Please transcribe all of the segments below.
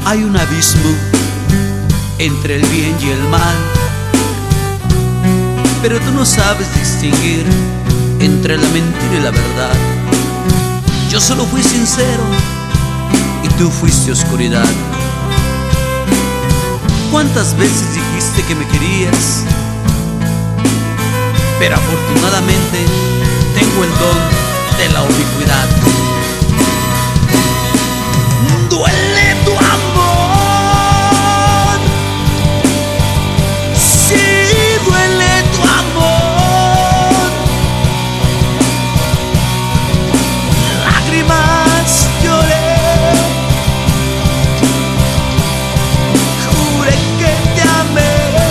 Hay un abismo entre el bien y el mal, pero tú no sabes distinguir entre la mentira y la verdad. Yo solo fui sincero y tú fuiste oscuridad. ¿Cuántas veces dijiste que me querías? Pero afortunadamente tengo el don de la ubicuidad. Duele tu amor, sí, duele tu amor. Lágrimas lloré, juré que te amé,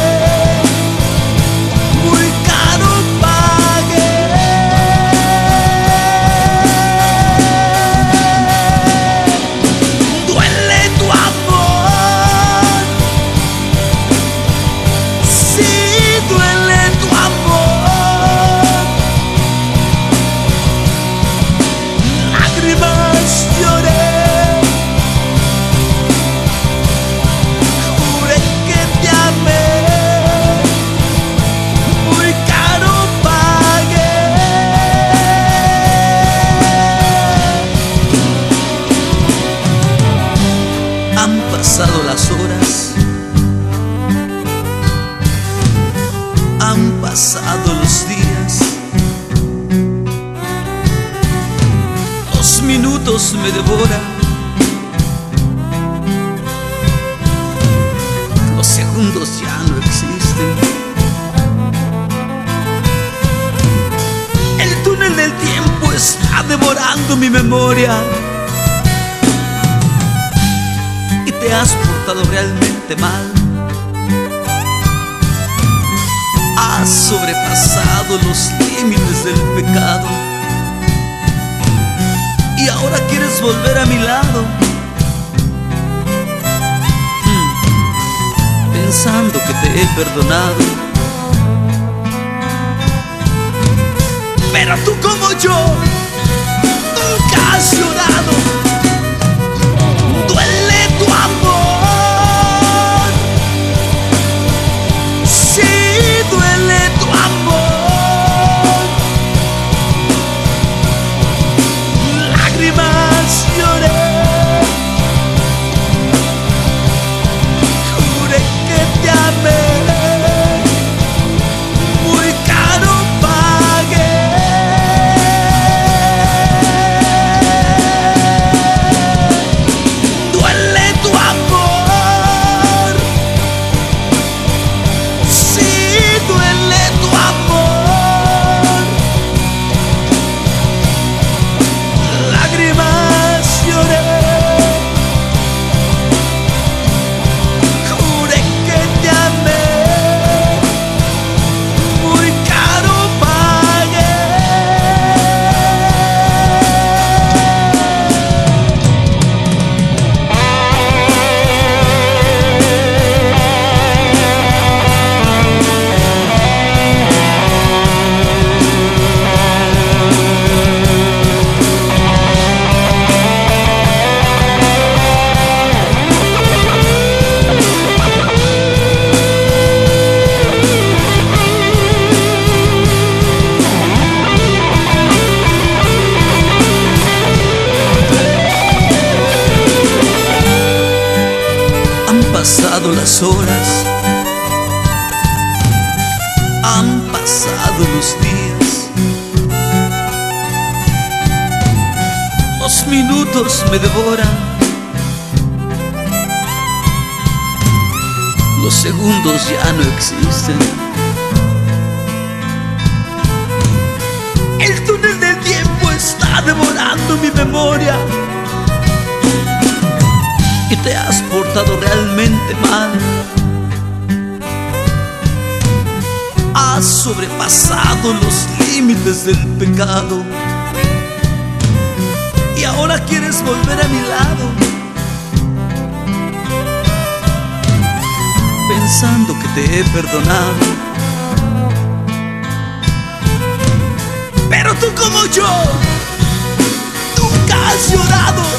muy caro pagué. Duele tu amor, sí, duele tu amor. Lágrimas lloré, juré que te amé, muy caro pagué. Han pasado las horas, han pasado los días, los minutos me devoran, los segundos ya no existen. El túnel del tiempo está devorando mi memoria. Y te has portado realmente mal. Has sobrepasado los límites del pecado y ahora quieres volver a mi lado, pensando que te he perdonado. Pero tú como yo nunca has llorado. Duele tu amor, sí, duele tu amor. Lágrimas lloré, juré que te amé, muy caro pagué. Duele tu amor, sí, duele tu amor. Lágrimas lloré, juré que te amé, muy caro pagué. Han pasado las horas, han pasado los días, los minutos me devoran, los segundos ya no existen. El túnel del tiempo está devorando mi memoria. Y te has portado realmente mal. Has sobrepasado los límites del pecado y ahora quieres volver a mi lado, pensando que te he perdonado. Pero tú como yo nunca has llorado.